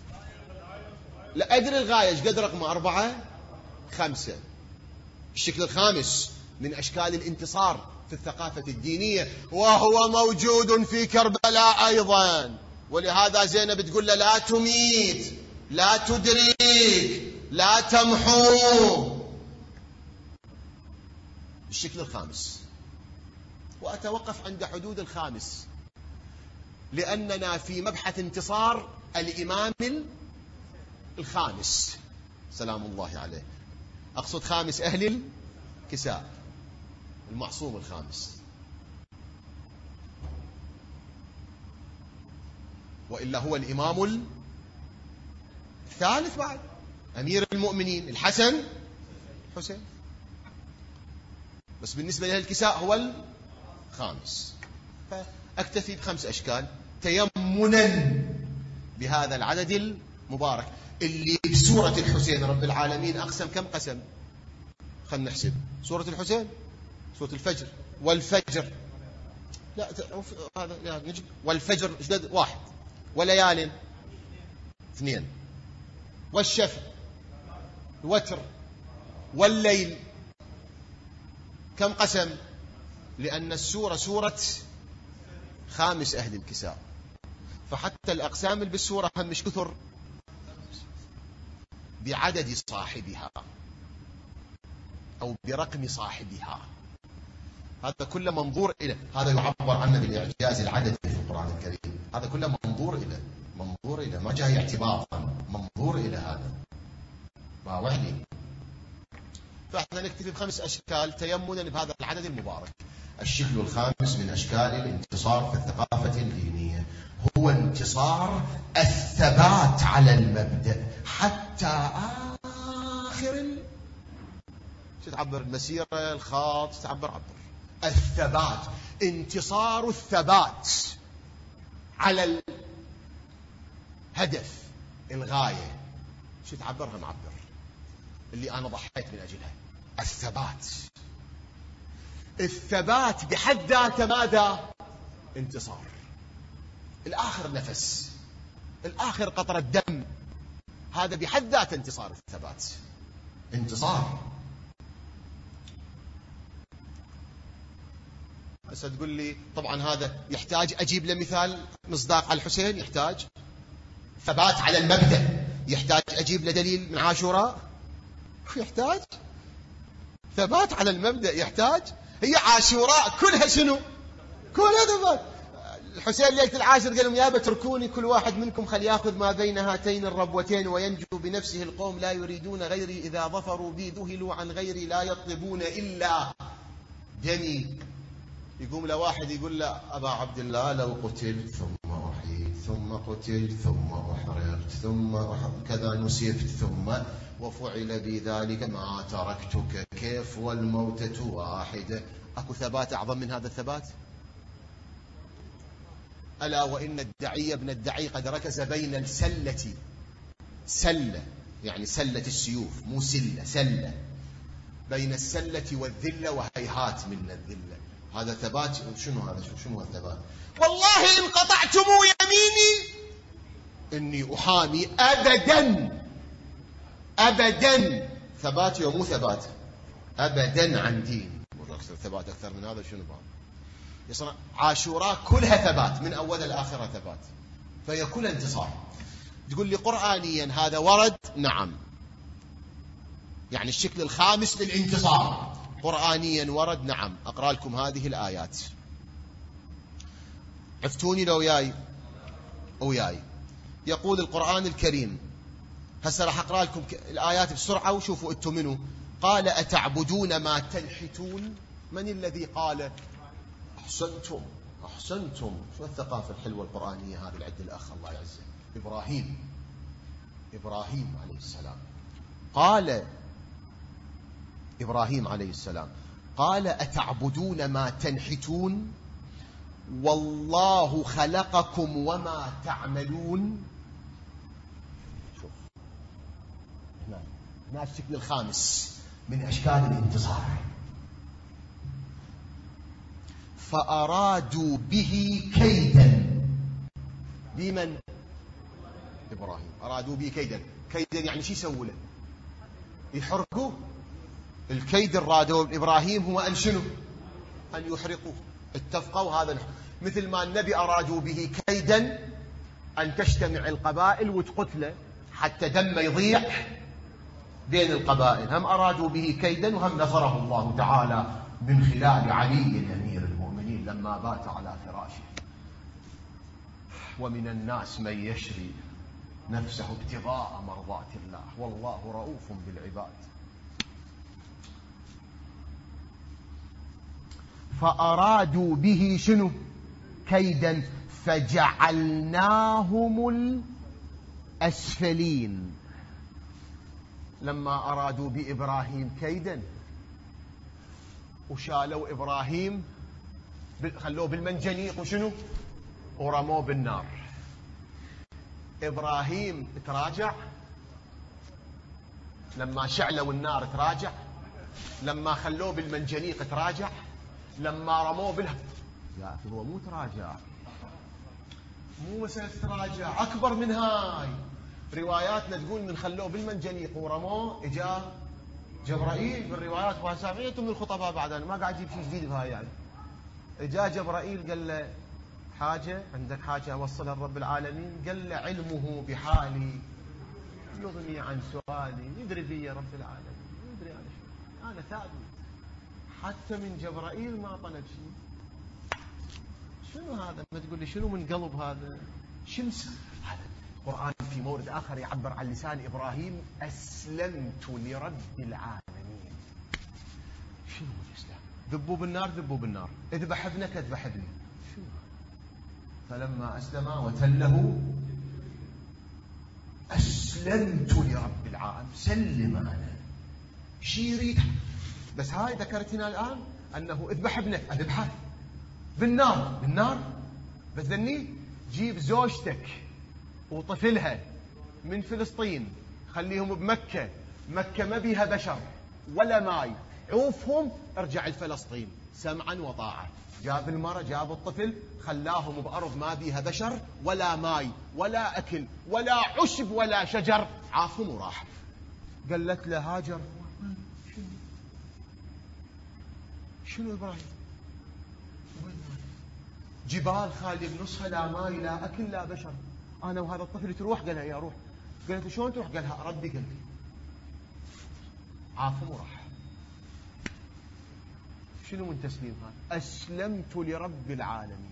لا أدري الغاية ايش قد رقمه، 4 5. الشكل الخامس من أشكال الانتصار في الثقافة الدينية، وهو موجود في كربلاء أيضا. ولهذا زينب تقول له لا تميت، لا تدرك، لا تمحو. الشكل الخامس، وأتوقف عند حدود الخامس لأننا في مبحث انتصار الإمام الخامس سلام الله عليه، أقصد خامس أهل الكساء، المعصوم الخامس، وإلا هو الإمام الثالث بعد، أمير المؤمنين الحسن حسين، بس بالنسبة له الكساء هو الخامس. فأكتفي ب5 أشكال تيمنا بهذا العدد المبارك اللي بسورة الحسين رب العالمين أقسم كم قسم؟ خلنا نحسب. سورة الحسين، سورة الفجر، والفجر، لا هذا لا نجيب، والفجر جدد 1، وليال 2، والشفع، الوتر، والليل. كم قسم؟ لأن السورة سورة خامس أهل الكساء، فحتى الأقسام اللي بالسورة هم مش كثر بعدد صاحبها أو برقم صاحبها. هذا كله منظور إلى، هذا يعبر عنه بالإعجاز العددي في القرآن الكريم، هذا كله منظور إلى ما جاي اعتباطا، منظور إلى هذا ما وحدي. فاحنا نكتفي ب5 أشكال تيمنا بهذا العدد المبارك. الشكل الخامس من أشكال الانتصار في الثقافة الدينية هو انتصار الثبات على المبدأ حتى آخر تعبر المسيرة، الخط، تعبر الثبات، انتصار الثبات على الهدف، الغاية، شو تعبرها؟ معبر اللي أنا ضحيت من أجلها. الثبات بحد ذاته ماذا؟ انتصار. الآخر نفس، الآخر قطرة دم، هذا بحد ذاته انتصار الثبات، انتصار. هسه تقول لي طبعا هذا يحتاج أجيب له مثال مصداق على الحسين، يحتاج ثبات على المبدأ، يحتاج أجيب له دليل من عاشوراء، يحتاج ثبات على المبدأ، يحتاج. هي عاشوراء كلها شنو؟ كلها ثبات. الحسين ليلة العاشر قال لهم يا بتركوني كل واحد منكم خل يأخذ ما بين هاتين الربوتين وينجو بنفسه، القوم لا يريدون غيري إذا ظفروا بي ذهلوا عن غيري لا يطلبون إلا دمي. يقوم له واحد يقول له أبا عبد الله لو قتلت ثم أحييت ثم قتلت ثم أحرقت ثم كذا نسفت ثم وفعل بي ذلك ما تركتك، كيف والموتة واحدة. أكو ثبات أعظم من هذا الثبات؟ ألا وإن الدعي ابن الدعي قد ركز بين السلة، سلة يعني سلة السيوف مو سلة، سلة، بين السلة والذلة وهيهات من الذلة. هذا ثبات. شنو هذا؟ شنو الثبات؟ والله إن قطعتم يميني إني أحامي أبدا أبدا. ثبات ومو ثبات أبدا عن دين. ثبات أكثر من هذا شنو بعد؟ يصنع عاشوراء كلها ثبات من أول لآخر ثبات، فهي كلها انتصار. تقول لي قرآنيا هذا ورد؟ نعم، يعني الشكل الخامس للانتصار قرآنيا ورد. نعم، أقرأ لكم هذه الآيات. عفتوني لو وياي. يقول القرآن الكريم، هسه راح أقرأ لكم الآيات بسرعة وشوفوا أنتم منو. قال أتعبدون ما تنحتون. من الذي قال؟ أحسنتم أحسنتم. شو الثقافة الحلوة القرآنية هذه العد الأخ الله يعزه. إبراهيم عليه السلام قال، إبراهيم عليه السلام قال أتعبدون ما تنحتون والله خلقكم وما تعملون. شوف هنا الشكل الخامس من أشكال الانتصار. فأرادوا به كيدا. بمن؟ إبراهيم. أرادوا به كيدا. كيدا يعني شو يسووا له؟ يحرقوا. الكيد الرادوا بإبراهيم هو أن شنو؟ أن يحرقوه. اتفقوا هذا. مثل ما النبي أرادوا به كيدا أن تجتمع القبائل وتقتله حتى دم يضيع بين القبائل، هم أرادوا به كيدا وهم نصره الله تعالى من خلال علي أمير المؤمنين لما بات على فراشه. ومن الناس من يشري نفسه ابتغاء مرضات الله والله رؤوف بالعباد. فأرادوا به شنو؟ كيدا فجعلناهم الأسفلين. لما أرادوا بإبراهيم كيدا وشالوا إبراهيم خلوه بالمنجنيق وشنو؟ ورموه بالنار. إبراهيم تراجع لما شعلوا النار، تراجع لما خلوه بالمنجنيق، تراجع لما رموه يا أخي هو مو تراجع، مو مسألة تراجع، أكبر من هاي. رواياتنا تقول من خلوه بالمنجنيق ورموه إجا جبرائيل بالروايات، وسامعتم من الخطباء بعد. أنا ما قاعد أجيب شيء جديد بهاي يعني. إجا جبرائيل قال له حاجة، عندك حاجة أوصلها لرب العالمين؟ قال له علمه بحالي يغني عن سؤالي. يدري بي رب العالمين، يدري أنا شو، أنا ثابت. حتى من جبرائيل ما طلب شيء. شنو هذا؟ ما تقول لي شنو من قلب هذا؟ شمس هذا. القرآن في مورد آخر يعبر عن لسان إبراهيم: أسلمت لرب العالمين. شنو الإسلام؟ ذبوا بالنار، ذبوا بالنار. اذبح ابنك، اذبح ابني. شنو؟ فلما أسلم وتله أسلمت لرب العالمين. سلم أنا شي يريد. بس هاي ذكرتنا الآن أنه اذبح ابنك، اذبحه بالنار. بالنار بس ذني جيب زوجتك وطفلها من فلسطين، خليهم بمكة. مكة ما بيها بشر ولا ماي، عوفهم ارجع لفلسطين سمعا وطاعة. جاب المرأة، جاب الطفل، خلاهم بأرض ما بيها بشر ولا ماي ولا أكل ولا عشب ولا شجر، عافهم وراح. قالت له هاجر شنو إبراهيم؟ جبال خالي بنصها، لا ماي لا أكل لا بشر، أنا وهذا الطفل تروح. قالها يا روح. قالت شلون تروح؟ قالها ربي قال لي. عافهم وراح. شنو من تسليم هذا؟ أسلمت لرب العالمين.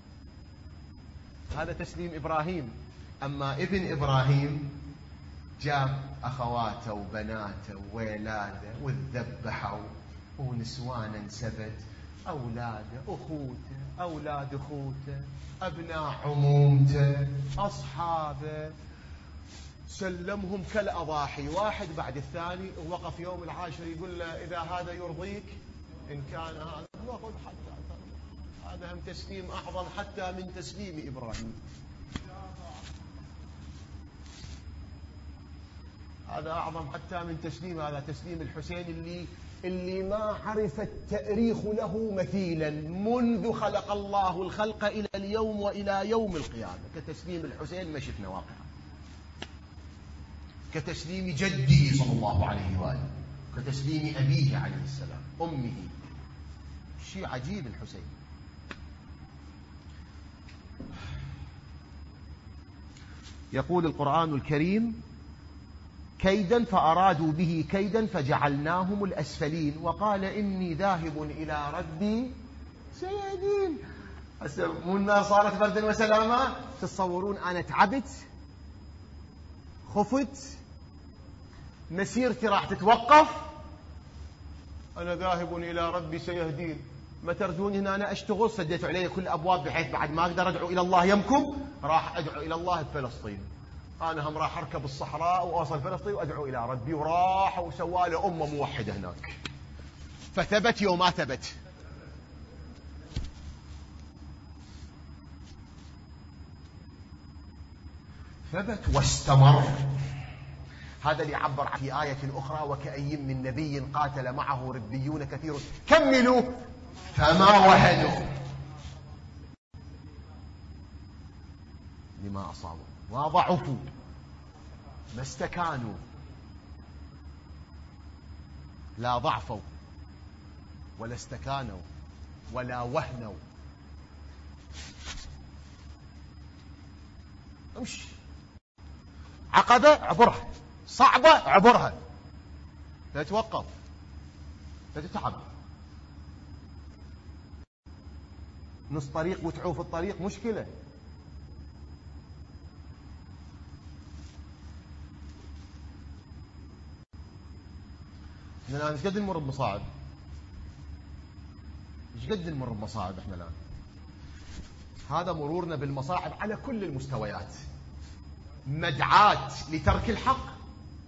هذا تسليم إبراهيم. أما ابن إبراهيم جاب أخواته وبناته وولاده وذبحوا ونسوانا سبت، أولاده أخوته، أولاد أخوته، أبناء عمومته، أصحابه، سلمهم كالأضاحي واحد بعد الثاني. ووقف يوم العاشر يقول له إذا هذا يرضيك، إن كان هذا وقل حتى هذا هم تسليم أعظم حتى من تسليم إبراهيم. هذا أعظم حتى من تسليم، هذا تسليم الحسين اللي ما عرف التاريخ له مثيلا منذ خلق الله الخلق إلى اليوم وإلى يوم القيامة. كتسليم الحسين ما شفنا واقعا، كتسليم جده صلى الله عليه وآله، كتسليم أبيه عليه السلام، أمه. شيء عجيب الحسين. يقول القرآن الكريم: كيدا فأرادوا به كيدا فجعلناهم الأسفلين وقال إني ذاهب إلى ربي سيهدين. مو النار صارت بردا وسلاما؟ تتصورون أنا تعبت، خفت، مسيرتي راح تتوقف، أنا ذاهب إلى ربي سيهدين. ما ترجون هنا أنا أشتغل، سديت علي كل الأبواب بحيث بعد ما أقدر أدعو إلى الله يمكم، راح أدعو إلى الله بفلسطين. أنا هم راح أركب الصحراء وأوصل فلسطين وأدعو إلى ربي. وراح وسوى له أمة موحدة هناك، فثبت يوم ما ثبت. ثبت واستمر. هذا اللي عبر في آية أخرى: وكأي من نبي قاتل معه ربيون كثير كملوا فما وهنوا لما أصابوا، ما ضعفوا، ما استكانوا، لا ضعفوا ولا استكانوا ولا وهنوا. امشي، عقبة عبرها، صعبة عبرها، لا تتوقف، لا تتعب. نص طريق وتعوف الطريق مشكلة. احنا الآن ايش قد نمر بمصاعب؟ ايش قد نمر بمصاعب احنا الآن؟ هذا مرورنا بالمصاعب على كل المستويات مدعاة لترك الحق.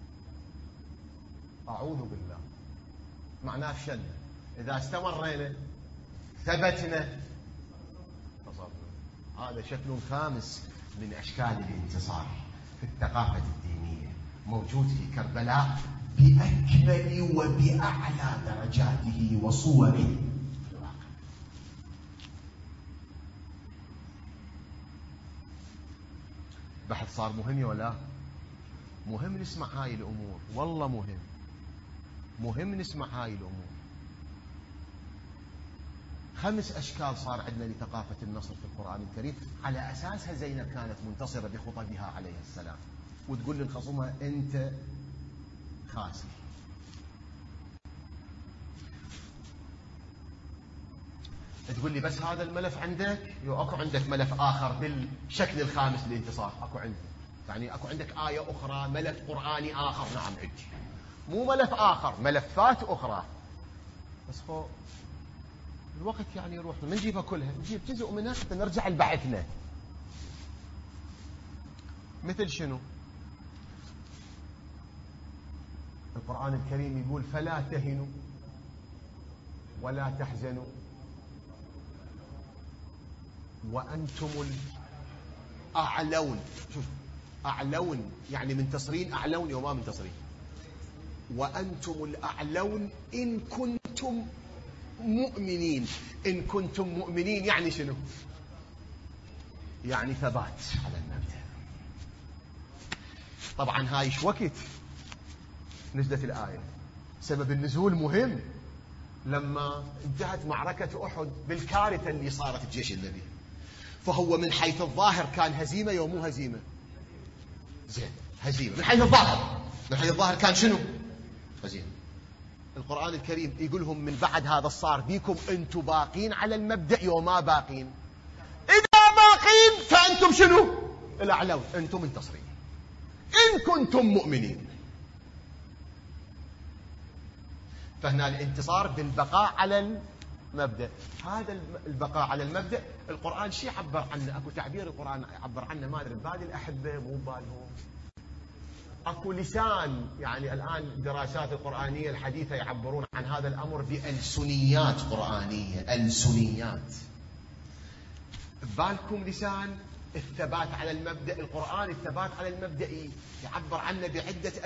أعوذ بالله، معناه فشلنا. إذا استمرينا ثبتنا نصرنا. هذا شكل خامس من أشكال الانتصار في الثقافة الدينية، موجود في كربلاء بأكمل وبأعلى درجاته وصوره في الواقع. بحث صار مهم ولا مهم نسمع هاي الأمور؟ والله مهم نسمع هاي الأمور. 5 أشكال صار عندنا لثقافة النصر في القرآن الكريم، على أساسها زينب كانت منتصرة بخطبها عليه السلام، وتقول للخصومة أنت خاسر. تقول لي بس هذا الملف عندك؟ أكو عندك ملف آخر بالشكل الخامس للانتصار، أكو عندك، يعني أكو عندك آية أخرى، ملف قرآني آخر. نعم عندي، مو ملف آخر، ملفات أخرى. بس هو الوقت يعني يروح، ما نجيبها كلها، نجيب جزء منها حتى نرجع لبحثنا. مثل شنو؟ القرآن الكريم يقول: فلا تهنوا ولا تحزنوا وأنتم الأعلون. شوف، أعلون يعني منتصرين، أعلون وما منتصرين. وأنتم الأعلون إن كنتم مؤمنين. إن كنتم مؤمنين يعني شنو؟ يعني ثبات على المبدأ. طبعا هاي ايش وقت نزلت الآية؟ سبب النزول مهم، لما انتهت معركة أحد بالكارثة اللي صارت بجيش النبي. فهو من حيث الظاهر كان هزيمة يوم مو هزيمة؟ زين، هزيمة من حيث الظاهر. من حيث الظاهر كان شنو؟ هزيمة. القرآن الكريم يقولهم من بعد هذا صار بيكم أنتم باقين على المبدأ يوم ما باقين. إذا باقين فأنتم شنو؟ الأعلون، أنتم منتصرين إن كنتم مؤمنين. فهنا الانتصار بالبقاء على المبدأ. هذا البقاء على المبدأ القرآن شيء عبر عنه؟ أكو تعبير القرآن عبر عنه ما أدري ببال الأحبة مو ببالهم. أكو لسان، يعني الآن الدراسات القرآنية الحديثة يعبرون عن هذا الأمر بألسنيات قرآنية. ألسنيات ببالكم لسان الثبات على المبدأ. القرآن الثبات على المبدأ يعبر عنه بعدة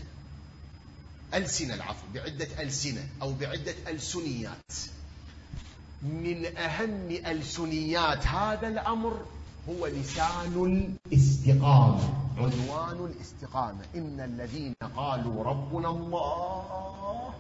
ألسنة بعدة ألسنة أو بعدة ألسنيات. من أهم ألسنيات هذا الأمر هو لسان الاستقامة، عنوان الاستقامة. إن الذين قالوا ربنا الله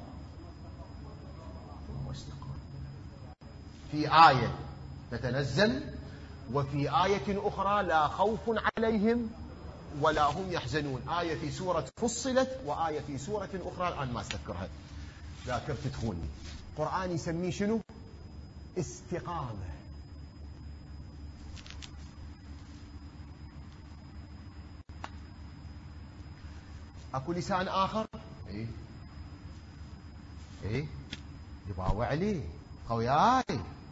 ثم استقاموا. في آية تتنزل، وفي آية أخرى لا خوف عليهم ولا هم يحزنون. آية في سورة فصلت، وآية في سورة أخرى الآن ما أستذكرها، ذاكرتي تخوني. القرآن يسميه شنو؟ استقامة. أكو لسان آخر يباوع عليه خوياي.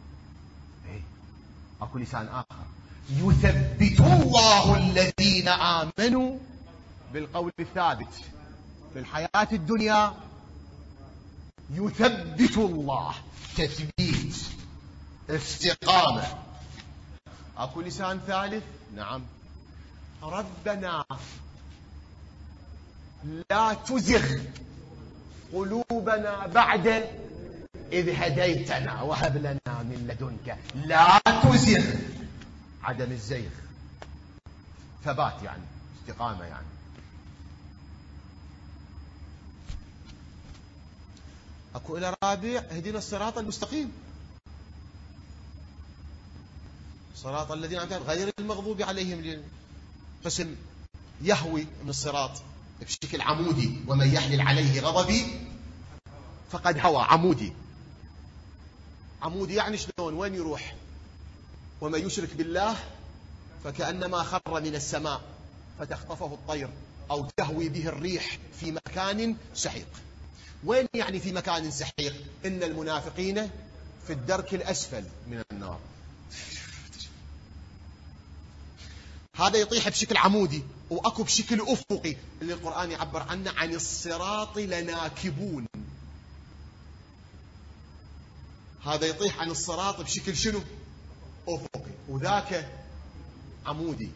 أكو لسان آخر يثبت الله الذين آمنوا بالقول الثابت في الحياة الدنيا. يثبت الله، تثبيت، استقامة. أكو لسان ثالث، نعم، ربنا لا تزغ قلوبنا بعد إذ هديتنا وهب لنا من لدنك. لا تزغ، عدم الزيغ، ثبات يعني، استقامة يعني. أكو إلى رابع، اهدنا الصراط المستقيم، صراط الذين أنعمت غير المغضوب عليهم. قسم يهوي من الصراط بشكل عمودي، ومن يحلل عليه غضبي فقد هوى. عمودي يعني شلون؟ وين يروح؟ ومن يشرك بالله فكأنما خر من السماء فتخطفه الطير أو تهوي به الريح في مكان سحيق. وين يعني في مكان سحيق؟ إن المنافقين في الدرك الأسفل من النار. هذا يطيح بشكل عمودي، وأكو بشكل أفقي اللي القرآن يعبر عنه عن الصراط لناكبون. هذا يطيح عن الصراط بشكل شنو؟ أفقي، وذاك عمودي.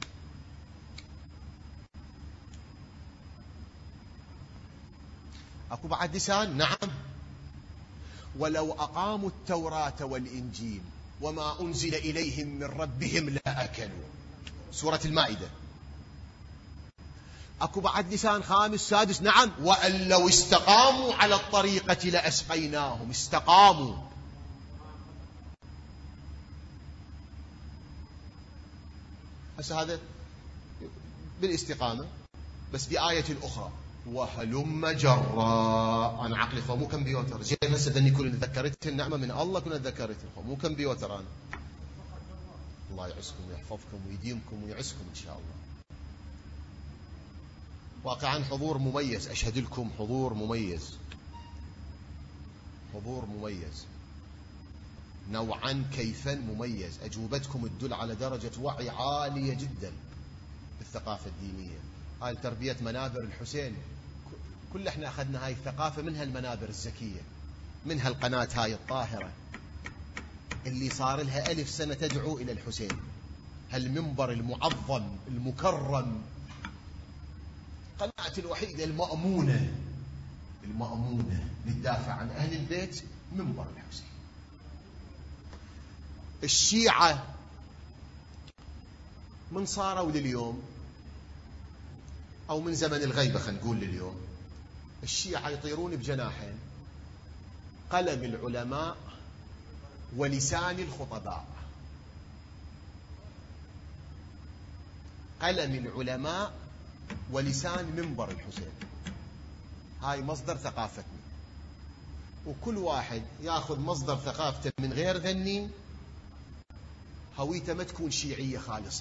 أكو بعد لسان، نعم، ولو أقاموا التوراة والإنجيل وما أنزل إليهم من ربهم لأكلوا. سورة المائدة. أكو بعد لسان خامس سادس، نعم، وأن لو استقاموا على الطريقة لأسقيناهم. استقاموا. هسه هذا بالاستقامة، بس بآية أخرى وهلم جرا. أنا عقلي مو كمبيوتر. زين هسه ذني كل تذكرت النعمة من الله، كنا تذكرت مو كمبيوتر أنا. الله يعزكم ويحفظكم ويديمكم ويعزكم إن شاء الله. واقعا حضور مميز، أشهد لكم حضور مميز، حضور مميز نوعا كيفا مميز. أجوبتكم تدل على درجة وعي عالية جدا بالثقافة الدينية. هاي تربية منابر الحسين، كل احنا أخذنا هاي الثقافة من هالمنابر الزكية، من هالقناة هاي الطاهرة اللي صار لها 1000 سنة تدعو إلى الحسين. هالمنبر المعظم المكرم، قناة الوحيدة المأمونة للدافع عن أهل البيت، منبر الحسين. الشيعة من صاروا لليوم، أو من زمن الغيبة خلينا نقول لليوم، الشيعة يطيرون بجناحين: قلم العلماء ولسان الخطباء. قلم العلماء ولسان منبر الحسين. هاي مصدر ثقافتنا، وكل واحد ياخذ مصدر ثقافته من غير ذنين، هويته ما تكون شيعية خالصة.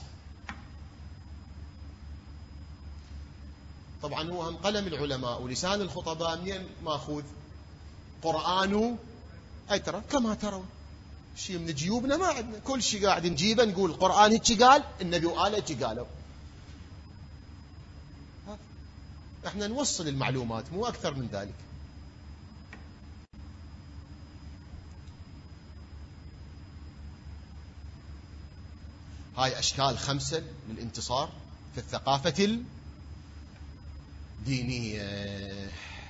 طبعا هو هم قلم العلماء ولسان الخطباء منين ماخوذ؟ قرآن أترى كما ترون، شيء من جيوبنا ما عندنا، كل شيء قاعد نجيبه نقول القرآن هيك قال، النبي وآل هيك قالوا. احنا نوصل المعلومات مو أكثر من ذلك. هاي أشكال 5 للانتصار في الثقافة الدينية.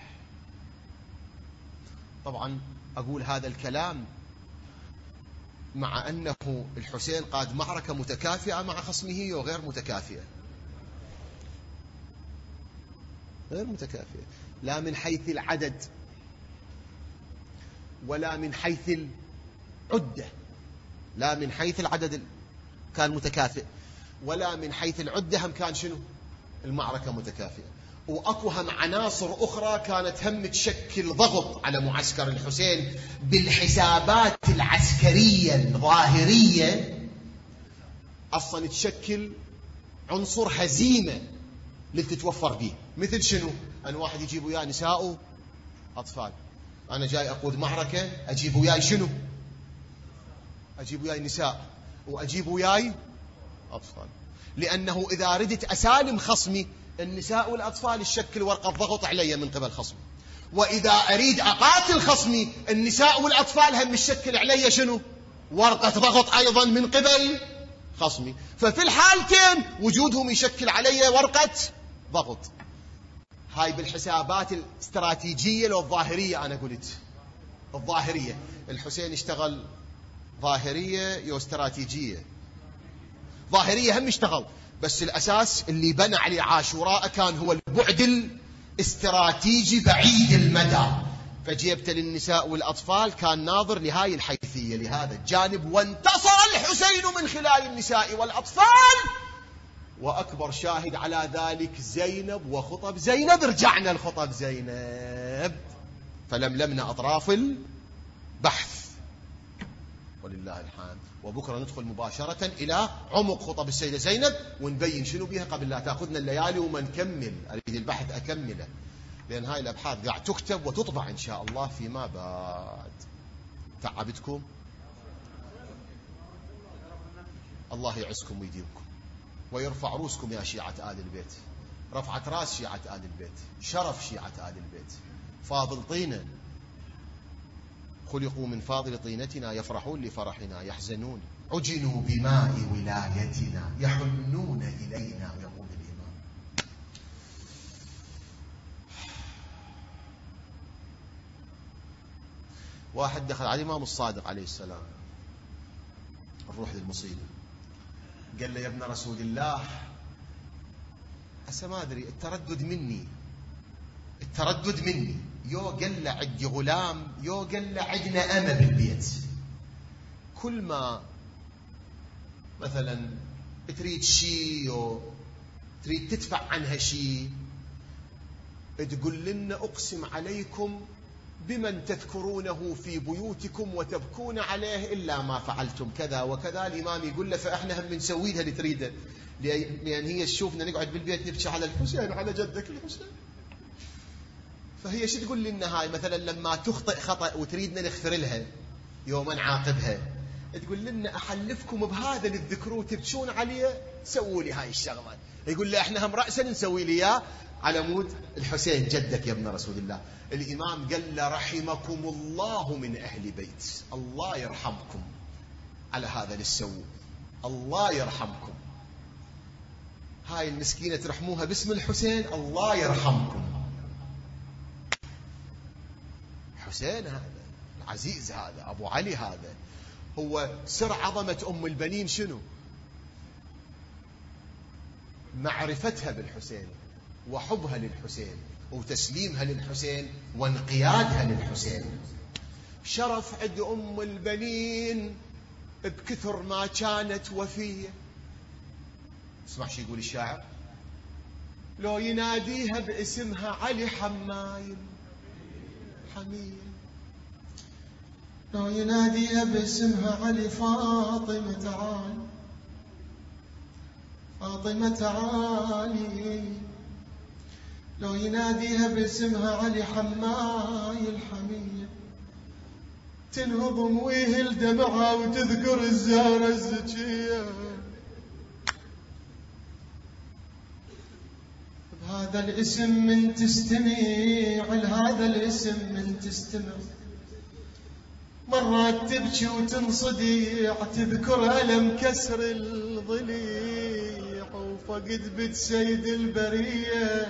طبعا أقول هذا الكلام مع أنه الحسين قاد معركة متكافئة مع خصمه وغير متكافئة، غير متكافئة، لا من حيث العدد ولا من حيث العدة، لا من حيث العدد كان متكافئ ولا من حيث العدة هم كان شنو المعركة متكافئة. وأكو هم عناصر أخرى كانت هم تشكل ضغط على معسكر الحسين بالحسابات العسكرية الظاهرية، أصلا تشكل عنصر هزيمة للتتوفر به. مثل شنو؟ أن واحد يجيب وياه نساء وأطفال، أنا جاي أقود معركة أجيب وياي شنو؟ أجيب وياي نساء وأجيب وياي أطفال، لأنه إذا ردت أسالم خصمي النساء والأطفال تشكل ورقة ضغط علي من قبل خصمي، وإذا أريد أقاتل خصمي النساء والأطفال هم تشكل علي شنو؟ ورقة ضغط أيضا من قبل خصمي. ففي الحالتين وجودهم يشكل علي ورقة ضغط. هاي بالحسابات الاستراتيجية لو الظاهرية، أنا قلت الظاهرية. الحسين اشتغل ظاهرية يو استراتيجية. ظاهرية هم اشتغل، بس الأساس اللي بنى عليه عاشوراء كان هو البعد الاستراتيجي بعيد المدى، فجيبت للنساء والأطفال كان ناظر لهاي الحيثية لهذا الجانب، وانتصر الحسين من خلال النساء والأطفال. وأكبر شاهد على ذلك زينب وخطب زينب. رجعنا لخطب زينب فلملمنا أطراف البحث ولله الحمد. وبكرة ندخل مباشرة إلى عمق خطب السيدة زينب ونبين شنو بها قبل لا تأخذنا الليالي وما نكمل. أريد البحث أكمله، لأن هاي الأبحاث قاعد تكتب وتطبع إن شاء الله فيما بعد. تعبتكم، الله يعزكم ويديمكم ويرفع روسكم يا شيعة آل البيت. رفعت راس شيعة آل البيت، شرف شيعة آل البيت. فاضل طينة، خلقوا من فاضل طينتنا، يفرحون لفرحنا يحزنون، عجنوا بماء ولايتنا يحنون إلينا. يقول الإمام. واحد دخل على الإمام الصادق عليه السلام، الروح للمصيبة، قال له يا ابن رسول الله، ما أدري التردد مني، يو قال له عندي غلام، يو قال له عندنا أمة بالبيت، كل ما مثلا تريد شيء أو تريد تدفع عنها شيء تقول لنا أقسم عليكم بمن تذكرونه في بيوتكم وتبكون عليه إلا ما فعلتم كذا وكذا. الإمام يقول له فإحنا هم بنسوي لها اللي تريده، لأن هي تشوفنا نقعد بالبيت نبكي على الحسين على جدك الحسين. فهي شو تقول لنا هاي مثلا لما تخطئ خطأ وتريدنا نغفر لها يوم نعاقبها، تقول لنا أحلفكم بهذا اللي تذكروه تبكون عليه سووا لي هاي الشغلة. يقول له إحنا هم رأسا نسوي لي إياه على مود الحسين جدك يا ابن رسول الله. الإمام قال له رحمكم الله من أهل بيت، الله يرحمكم على هذا اللي تسووه، الله يرحمكم. هاي المسكينة ترحموها باسم الحسين، الله يرحمكم. حسين هذا العزيز، هذا أبو علي، هذا هو سر عظمة أم البنين. شنو؟ معرفتها بالحسين وحبها للحسين وتسليمها للحسين وانقيادها للحسين. شرف عند أم البنين بكثر ما كانت وفية. اسمع شي يقول الشاعر، لو يناديها باسمها علي حمايل حميل، لو يناديها باسمها علي فاطمة تعالي فاطمة تعالي، لو يناديها باسمها علي حماي الحمية، تنهض ويهل دمعها وتذكر الزهرة الزكية. بهذا الاسم من تستمع، لهذا الاسم من تستمع، مرات تبكي وتنصدع تذكر ألم كسر الضليع وفقد بنت سيد البرية،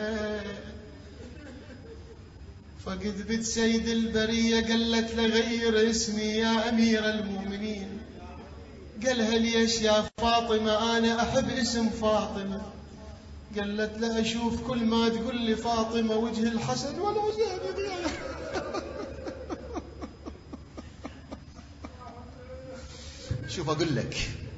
فقد بنت سيد البرية قالت له غير اسمي يا أمير المؤمنين. قالها ليش يا فاطمة أنا أحب اسم فاطمة؟ قالت له أشوف كل ما تقول لي فاطمة وجه الحسن والحسين يضيع. شوف أقول لك،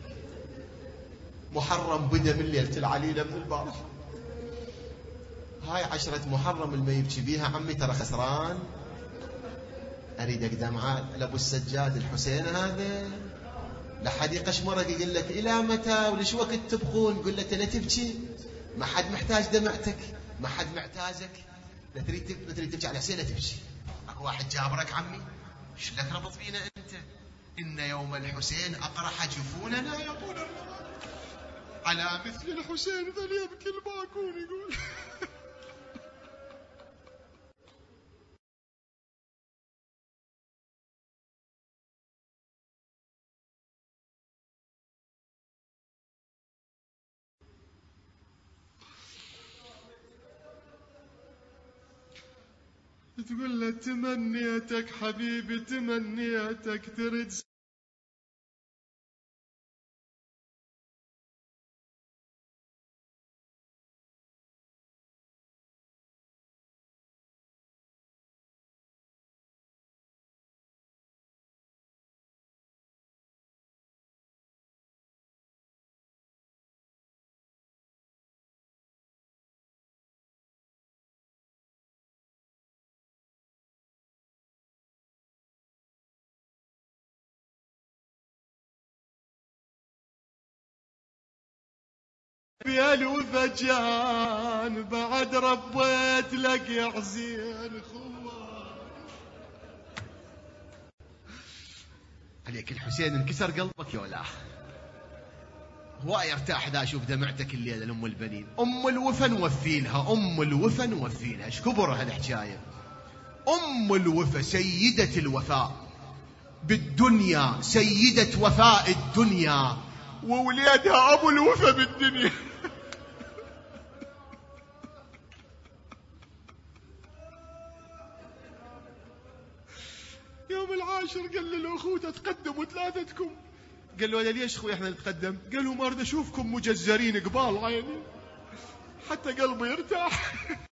محرم بدأ من ليلة العليلة من البارح. هاي 10 محرم اللي ما يبكي بيها عمي ترى خسران. أريد أقدم على أبو السجاد الحسين هذا لحد يقشمرك يقول لك إلى متى وليش وقت تبخون؟ قل له أنت تبكي، ما حد محتاج دمعتك، ما حد محتاجك. لا تريد تبكي على حسين لا تبكي. أكو واحد جابرك عمي، ايش لك ربط فينا أنت؟ إن يوم الحسين أقرح جفوننا يقول على مثل الحسين فليبكي الباكون. يقول تقول له تمنيتك حبيبي تمنيتك ترد يا الوفجان بعد ربيت لك يا حسين خوان. عليك الحسين انكسر قلبك يا ولا هواي ارتاح ذا اشوف دمعتك الليله لام البنين. ام الوفا نوفي لها، ام الوفا نوفي لها. ايش كبر هالحكايه؟ ام الوفا سيده الوفاء بالدنيا، سيده وفاء الدنيا، وولادها ابو الوفا بالدنيا. يوم العاشر قال للأخوة تقدموا ثلاثتكم. قال له ليش اخوي احنا نتقدم؟ قالوا ما اريد اشوفكم مجزرين قبال عيني حتى قلبي يرتاح.